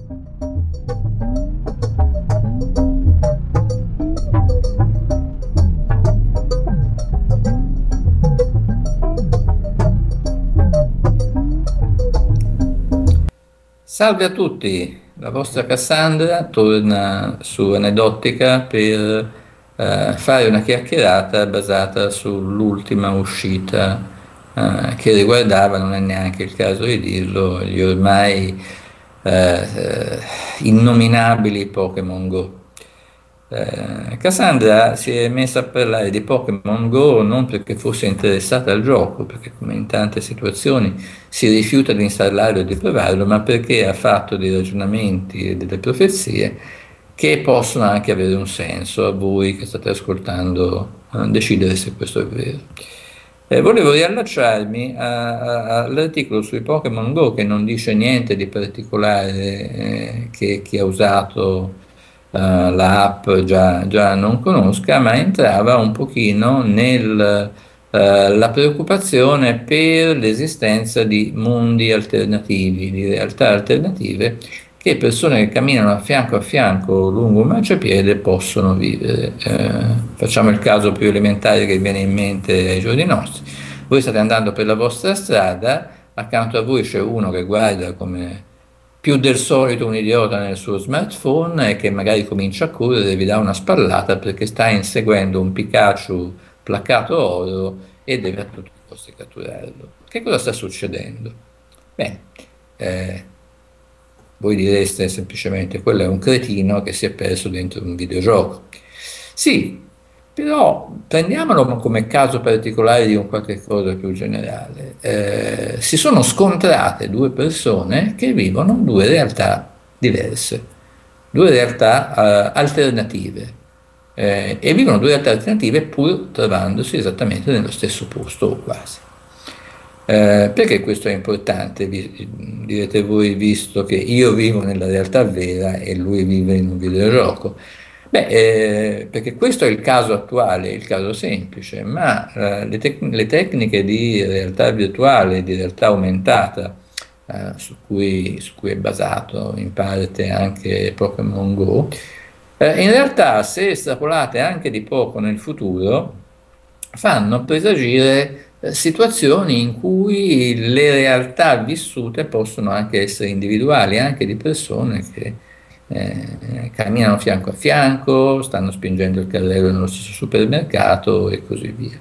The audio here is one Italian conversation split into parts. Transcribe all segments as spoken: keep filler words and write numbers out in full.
Salve a tutti, la vostra Cassandra torna su Aneddotica per eh, fare una chiacchierata basata sull'ultima uscita eh, che riguardava, non è neanche il caso di dirlo, gli ormai eh, eh, innominabili Pokémon Go. Eh, Cassandra si è messa a parlare di Pokémon Go non perché fosse interessata al gioco, perché come in tante situazioni si rifiuta di installarlo e di provarlo, ma perché ha fatto dei ragionamenti e delle profezie che possono anche avere un senso a voi che state ascoltando, eh, decidere se questo è vero. Eh, volevo riallacciarmi a- a- all'articolo sui Pokémon Go che non dice niente di particolare, eh, che chi ha usato eh, la app già, già non conosca, ma entrava un pochino nella preoccupazione per l'esistenza di mondi alternativi, di realtà alternative che persone che camminano a fianco a fianco lungo un marciapiede possono vivere. Eh, facciamo il caso più elementare che viene in mente ai giorni nostri. Voi state andando per la vostra strada, accanto a voi c'è uno che guarda come più del solito un idiota nel suo smartphone e che magari comincia a correre e vi dà una spallata perché sta inseguendo un Pikachu placcato oro e deve a tutti i costi catturarlo. Che cosa sta succedendo? Bene, eh, voi direste semplicemente quello è un cretino che si è perso dentro un videogioco. Sì, però prendiamolo come caso particolare di un qualche cosa più generale. Eh, si sono scontrate due persone che vivono due realtà diverse, due realtà eh, alternative. Eh, e vivono due realtà alternative pur trovandosi esattamente nello stesso posto o quasi. Eh, perché questo è importante, vi- direte voi, visto che io vivo nella realtà vera e lui vive in un videogioco? Beh, eh, perché questo è il caso attuale, il caso semplice, ma eh, le, tec- le tecniche di realtà virtuale, di realtà aumentata, eh, su cui, su cui è basato in parte anche Pokémon Go, eh, in realtà se estrapolate anche di poco nel futuro, fanno presagire eh, situazioni in cui le realtà vissute possono anche essere individuali, anche di persone che eh, camminano fianco a fianco, stanno spingendo il carrello nello stesso supermercato e così via.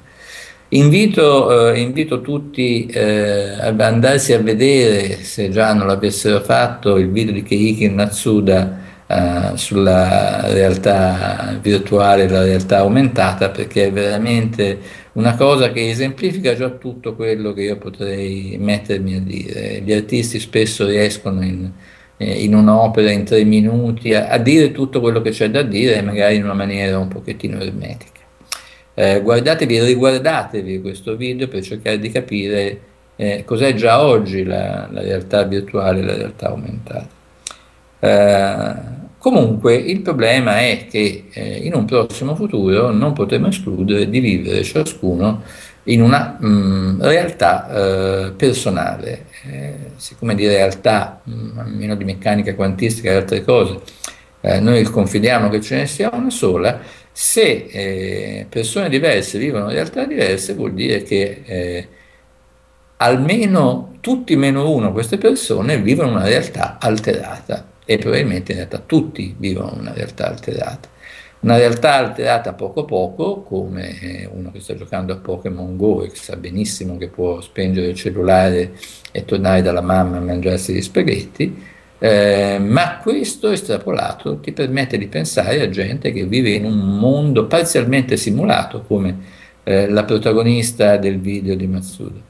Invito, eh, invito tutti eh, ad andarsi a vedere, se già non l'avessero fatto, il video di Keiki Natsuda eh, sulla realtà virtuale, la realtà aumentata, perché è veramente una cosa che esemplifica già tutto quello che io potrei mettermi a dire. Gli artisti spesso riescono in, eh, in un'opera in tre minuti a, a dire tutto quello che c'è da dire, magari in una maniera un pochettino ermetica. Eh, guardatevi, riguardatevi questo video per cercare di capire eh, cos'è già oggi la, la realtà virtuale e la realtà aumentata. Eh, comunque il problema è che eh, in un prossimo futuro non potremo escludere di vivere ciascuno in una mh, realtà eh, personale. Eh, siccome di realtà, mh, a meno di meccanica quantistica e altre cose, eh, noi confidiamo che ce ne sia una sola, se eh, persone diverse vivono realtà diverse vuol dire che eh, almeno tutti meno uno queste persone vivono una realtà alterata e probabilmente in realtà tutti vivono una realtà alterata. Una realtà alterata poco poco, come eh, uno che sta giocando a Pokémon Go e che sa benissimo che può spengere il cellulare e tornare dalla mamma a mangiarsi gli spaghetti, eh, ma questo estrapolato ti permette di pensare a gente che vive in un mondo parzialmente simulato, come eh, la protagonista del video di Matsuda.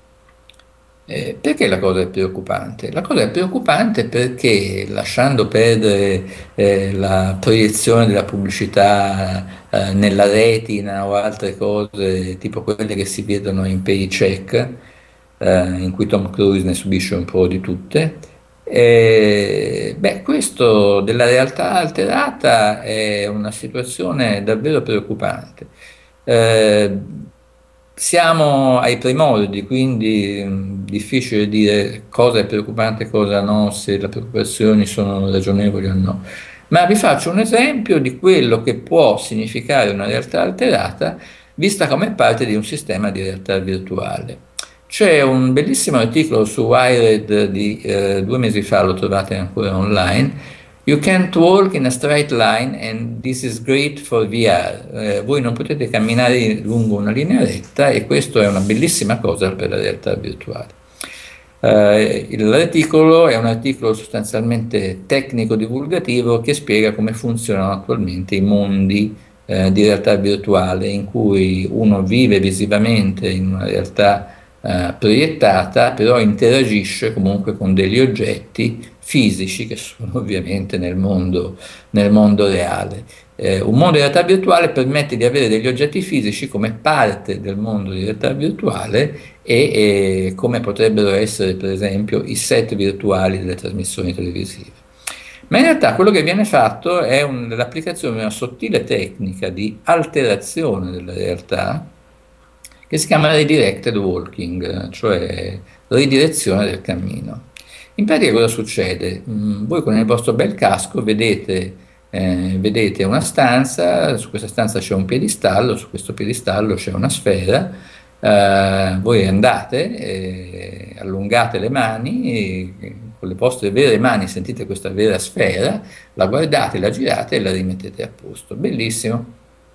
Eh, perché la cosa è preoccupante? La cosa è preoccupante perché lasciando perdere eh, la proiezione della pubblicità eh, nella retina o altre cose tipo quelle che si vedono in Paycheck, eh, in cui Tom Cruise ne subisce un po' di tutte, eh, beh, questo della realtà alterata è una situazione davvero preoccupante. Eh, Siamo ai primordi, quindi mh, difficile dire cosa è preoccupante e cosa no, se le preoccupazioni sono ragionevoli o no. Ma vi faccio un esempio di quello che può significare una realtà alterata vista come parte di un sistema di realtà virtuale. C'è un bellissimo articolo su Wired di eh, due mesi fa, lo trovate ancora online. You can't walk in a straight line and this is great for V R. Eh, voi non potete camminare lungo una linea retta e questo è una bellissima cosa per la realtà virtuale. Eh, l'articolo è un articolo sostanzialmente tecnico-divulgativo che spiega come funzionano attualmente i mondi eh, di realtà virtuale in cui uno vive visivamente in una realtà eh, proiettata, però interagisce comunque con degli oggetti fisici che sono ovviamente nel mondo, nel mondo reale. Eh, un mondo di realtà virtuale permette di avere degli oggetti fisici come parte del mondo di realtà virtuale e, e come potrebbero essere per esempio i set virtuali delle trasmissioni televisive. Ma in realtà quello che viene fatto è un, l'applicazione di una sottile tecnica di alterazione della realtà che si chiama redirected walking, cioè ridirezione del cammino. In pratica cosa succede? Mm, Voi con il vostro bel casco vedete, eh, vedete una stanza, su questa stanza c'è un piedistallo, su questo piedistallo c'è una sfera, eh, voi andate, eh, allungate le mani, e con le vostre vere mani sentite questa vera sfera, la guardate, la girate e la rimettete a posto. Bellissimo.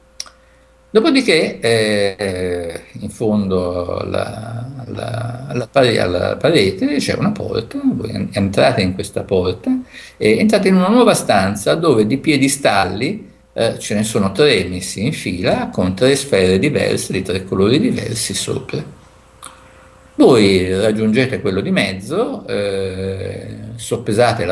Dopodiché, eh, in fondo alla, alla- alla pare- alla parete c'è una porta, voi entrate in questa porta e entrate in una nuova stanza dove di piedistalli eh, ce ne sono tre messi in fila con tre sfere diverse, di tre colori diversi sopra. Voi raggiungete quello di mezzo, eh, soppesate la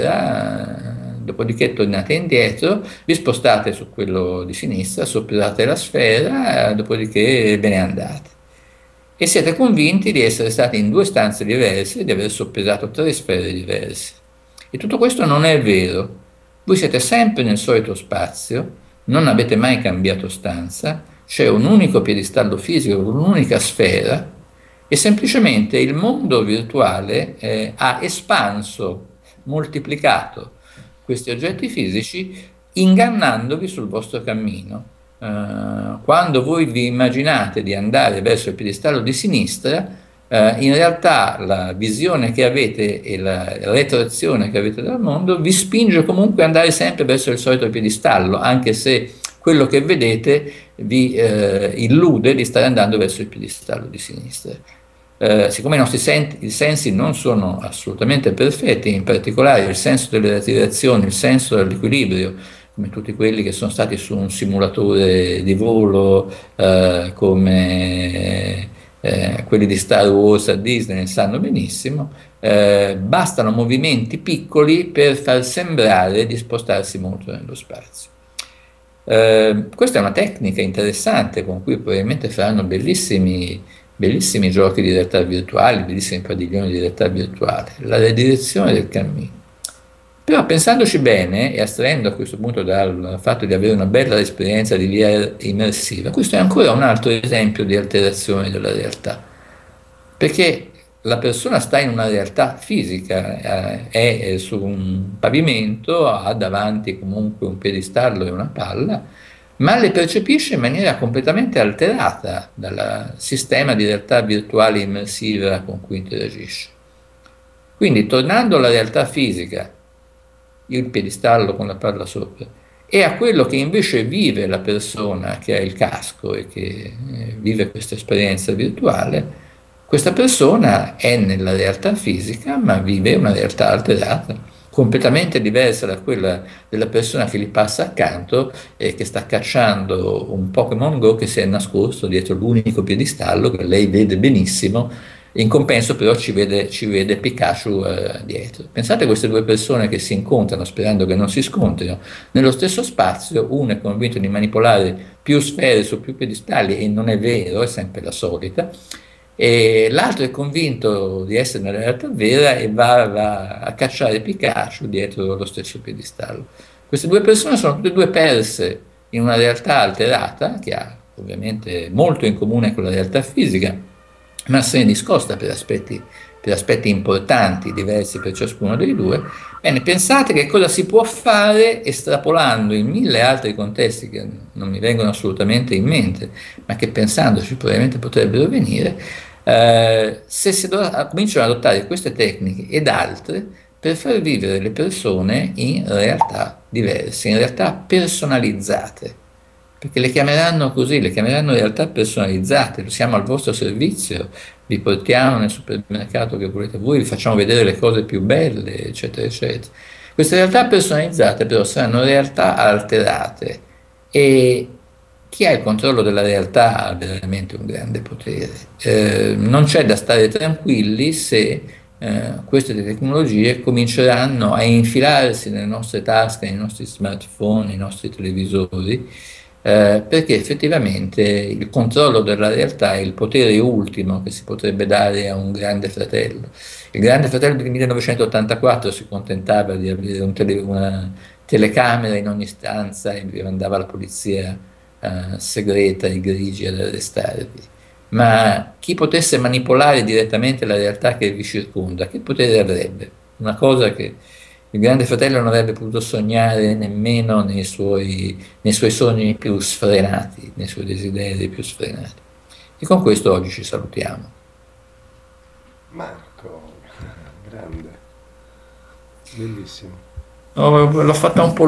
sfera, eh, dopodiché tornate indietro, vi spostate su quello di sinistra, soppesate la sfera, eh, dopodiché ve ne andate. E siete convinti di essere stati in due stanze diverse e di aver soppesato tre sfere diverse. E tutto questo non è vero. Voi siete sempre nel solito spazio, non avete mai cambiato stanza, c'è un unico piedistallo fisico con un'unica sfera e semplicemente il mondo virtuale eh, ha espanso, moltiplicato questi oggetti fisici ingannandovi sul vostro cammino. Eh, quando voi vi immaginate di andare verso il piedistallo di sinistra, eh, in realtà la visione che avete e la retroazione che avete dal mondo vi spinge comunque ad andare sempre verso il solito piedistallo, anche se quello che vedete vi eh, illude di stare andando verso il piedistallo di sinistra. Eh, siccome i nostri sen- i sensi non sono assolutamente perfetti, in particolare il senso delle rarefazioni, il senso dell'equilibrio, come tutti quelli che sono stati su un simulatore di volo, eh, come eh, quelli di Star Wars a Disney, ne sanno benissimo, eh, bastano movimenti piccoli per far sembrare di spostarsi molto nello spazio. Eh, questa è una tecnica interessante con cui probabilmente faranno bellissimi, bellissimi giochi di realtà virtuale, bellissimi padiglioni di realtà virtuale, la redirezione del cammino. Però pensandoci bene e astraendo a questo punto dal fatto di avere una bella esperienza di V R immersiva, questo è ancora un altro esempio di alterazione della realtà, perché la persona sta in una realtà fisica, eh, è eh, su un pavimento, ha davanti comunque un piedistallo e una palla, ma le percepisce in maniera completamente alterata dal sistema di realtà virtuale immersiva con cui interagisce. Quindi, tornando alla realtà fisica, il piedistallo con la palla sopra, e a quello che invece vive la persona che ha il casco e che eh, vive questa esperienza virtuale, questa persona è nella realtà fisica, ma vive una realtà alterata, completamente diversa da quella della persona che gli passa accanto e che sta cacciando un Pokémon Go che si è nascosto dietro l'unico piedistallo che lei vede benissimo. In compenso però ci vede, ci vede Pikachu eh, dietro. Pensate a queste due persone che si incontrano sperando che non si scontrino nello stesso spazio, uno è convinto di manipolare più sfere su più piedistalli e non è vero, è sempre la solita, e l'altro è convinto di essere nella realtà vera e va, va a cacciare Pikachu dietro lo stesso piedistallo. Queste due persone sono tutte e due perse in una realtà alterata che ha ovviamente molto in comune con la realtà fisica, ma se ne discosta per aspetti, per aspetti importanti, diversi per ciascuno dei due. Bene, pensate che cosa si può fare estrapolando in mille altri contesti che non mi vengono assolutamente in mente, ma che pensandoci probabilmente potrebbero venire, eh, se si do- cominciano ad adottare queste tecniche ed altre per far vivere le persone in realtà diverse, in realtà personalizzate. Perché le chiameranno così, le chiameranno realtà personalizzate, siamo al vostro servizio, vi portiamo nel supermercato che volete voi, vi facciamo vedere le cose più belle, eccetera, eccetera. Queste realtà personalizzate però saranno realtà alterate e chi ha il controllo della realtà ha veramente un grande potere. Eh, non c'è da stare tranquilli se eh, queste tecnologie cominceranno a infilarsi nelle nostre tasche, nei nostri smartphone, nei nostri televisori, eh, perché effettivamente il controllo della realtà è il potere ultimo che si potrebbe dare a un grande fratello. Il grande fratello del millenovecentottantaquattro si contentava di avere un tele- una telecamera in ogni stanza e mandava la polizia eh, segreta, i grigi ad arrestarvi. Ma chi potesse manipolare direttamente la realtà che vi circonda, che potere avrebbe? Una cosa che il Grande Fratello non avrebbe potuto sognare nemmeno nei suoi, nei suoi sogni più sfrenati, nei suoi desideri più sfrenati. E con questo oggi ci salutiamo. Marco, grande, bellissimo. Oh, l'ho fatta un po'